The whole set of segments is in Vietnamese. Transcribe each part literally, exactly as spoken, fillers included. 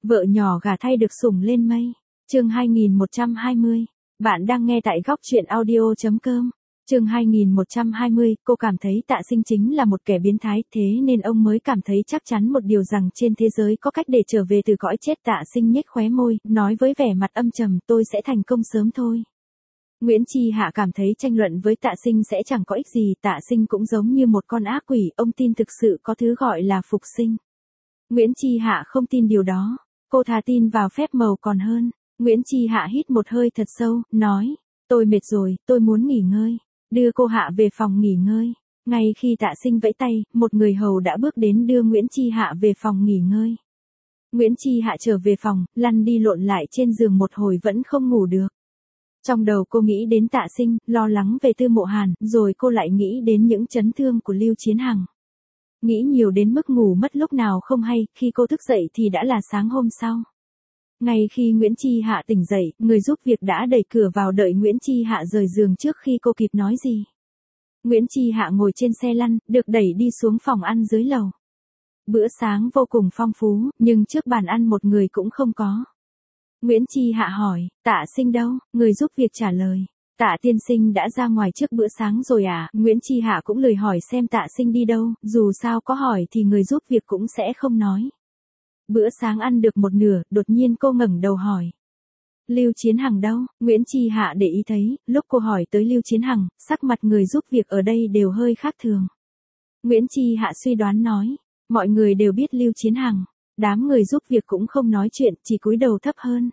Vợ nhỏ gả thay được sủng lên mây. Chương hai nghìn một trăm hai mươi. Bạn đang nghe tại góc truyện audio chấm com. Chương hai nghìn một trăm hai mươi, cô cảm thấy Tạ Sinh chính là một kẻ biến thái, thế nên ông mới cảm thấy chắc chắn một điều rằng trên thế giới có cách để trở về từ cõi chết. Tạ Sinh nhếch khóe môi, nói với vẻ mặt âm trầm, tôi sẽ thành công sớm thôi. Nguyễn Chi Hạ cảm thấy tranh luận với Tạ Sinh sẽ chẳng có ích gì. Tạ Sinh cũng giống như một con ác quỷ, ông tin thực sự có thứ gọi là phục sinh. Nguyễn Chi Hạ không tin điều đó, cô thà tin vào phép màu còn hơn. Nguyễn Chi Hạ hít một hơi thật sâu, nói, tôi mệt rồi, tôi muốn nghỉ ngơi. Đưa cô Hạ về phòng nghỉ ngơi. Ngay khi Tạ Sinh vẫy tay, một người hầu đã bước đến đưa Nguyễn Chi Hạ về phòng nghỉ ngơi. Nguyễn Chi Hạ trở về phòng, lăn đi lộn lại trên giường một hồi vẫn không ngủ được. Trong đầu cô nghĩ đến Tạ Sinh, lo lắng về Tư Mộ Hàn, rồi cô lại nghĩ đến những chấn thương của Lưu Chiến Hằng. Nghĩ nhiều đến mức ngủ mất lúc nào không hay, khi cô thức dậy thì đã là sáng hôm sau. Ngay khi Nguyễn Chi Hạ tỉnh dậy, người giúp việc đã đẩy cửa vào đợi Nguyễn Chi Hạ rời giường trước khi cô kịp nói gì. Nguyễn Chi Hạ ngồi trên xe lăn, được đẩy đi xuống phòng ăn dưới lầu. Bữa sáng vô cùng phong phú, nhưng trước bàn ăn một người cũng không có. Nguyễn Chi Hạ hỏi, Tạ Sinh đâu? Người giúp việc trả lời, Tạ tiên sinh đã ra ngoài trước bữa sáng rồi à? Nguyễn Chi Hạ cũng lười hỏi xem Tạ Sinh đi đâu, dù sao có hỏi thì người giúp việc cũng sẽ không nói. Bữa sáng ăn được một nửa, đột nhiên cô ngẩng đầu hỏi, Lưu Chiến Hằng đâu? Nguyễn Chi Hạ để ý thấy, lúc cô hỏi tới Lưu Chiến Hằng, sắc mặt người giúp việc ở đây đều hơi khác thường. Nguyễn Chi Hạ suy đoán nói, mọi người đều biết Lưu Chiến Hằng. Đám người giúp việc cũng không nói chuyện, chỉ cúi đầu thấp hơn.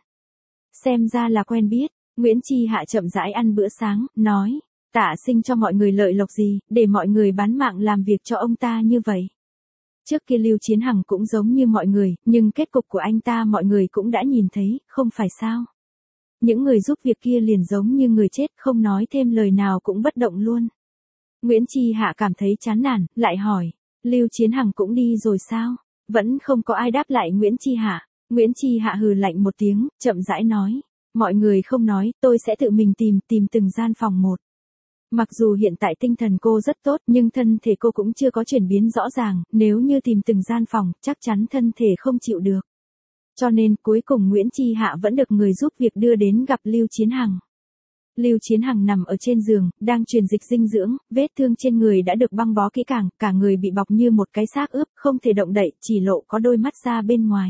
Xem ra là quen biết. Nguyễn Chi Hạ chậm rãi ăn bữa sáng, nói, Tạ Sinh cho mọi người lợi lộc gì, để mọi người bán mạng làm việc cho ông ta như vậy. Trước kia Lưu Chiến Hằng cũng giống như mọi người, nhưng kết cục của anh ta mọi người cũng đã nhìn thấy, không phải sao? Những người giúp việc kia liền giống như người chết, không nói thêm lời nào cũng bất động luôn. Nguyễn Chi Hạ cảm thấy chán nản, lại hỏi, Lưu Chiến Hằng cũng đi rồi sao? Vẫn không có ai đáp lại Nguyễn Chi Hạ. Nguyễn Chi Hạ hừ lạnh một tiếng, chậm rãi nói, mọi người không nói, tôi sẽ tự mình tìm, tìm từng gian phòng một. Mặc dù hiện tại tinh thần cô rất tốt, nhưng thân thể cô cũng chưa có chuyển biến rõ ràng, nếu như tìm từng gian phòng, chắc chắn thân thể không chịu được. Cho nên, cuối cùng Nguyễn Chi Hạ vẫn được người giúp việc đưa đến gặp Lưu Chiến Hằng. Lưu Chiến Hằng nằm ở trên giường, đang truyền dịch dinh dưỡng, vết thương trên người đã được băng bó kỹ càng, cả người bị bọc như một cái xác ướp, không thể động đậy, chỉ lộ có đôi mắt ra bên ngoài.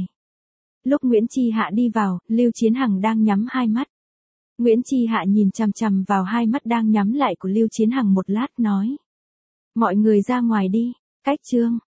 Lúc Nguyễn Chi Hạ đi vào, Lưu Chiến Hằng đang nhắm hai mắt. Nguyễn Chi Hạ nhìn chằm chằm vào hai mắt đang nhắm lại của Lưu Chiến Hằng một lát nói, mọi người ra ngoài đi. Cách chương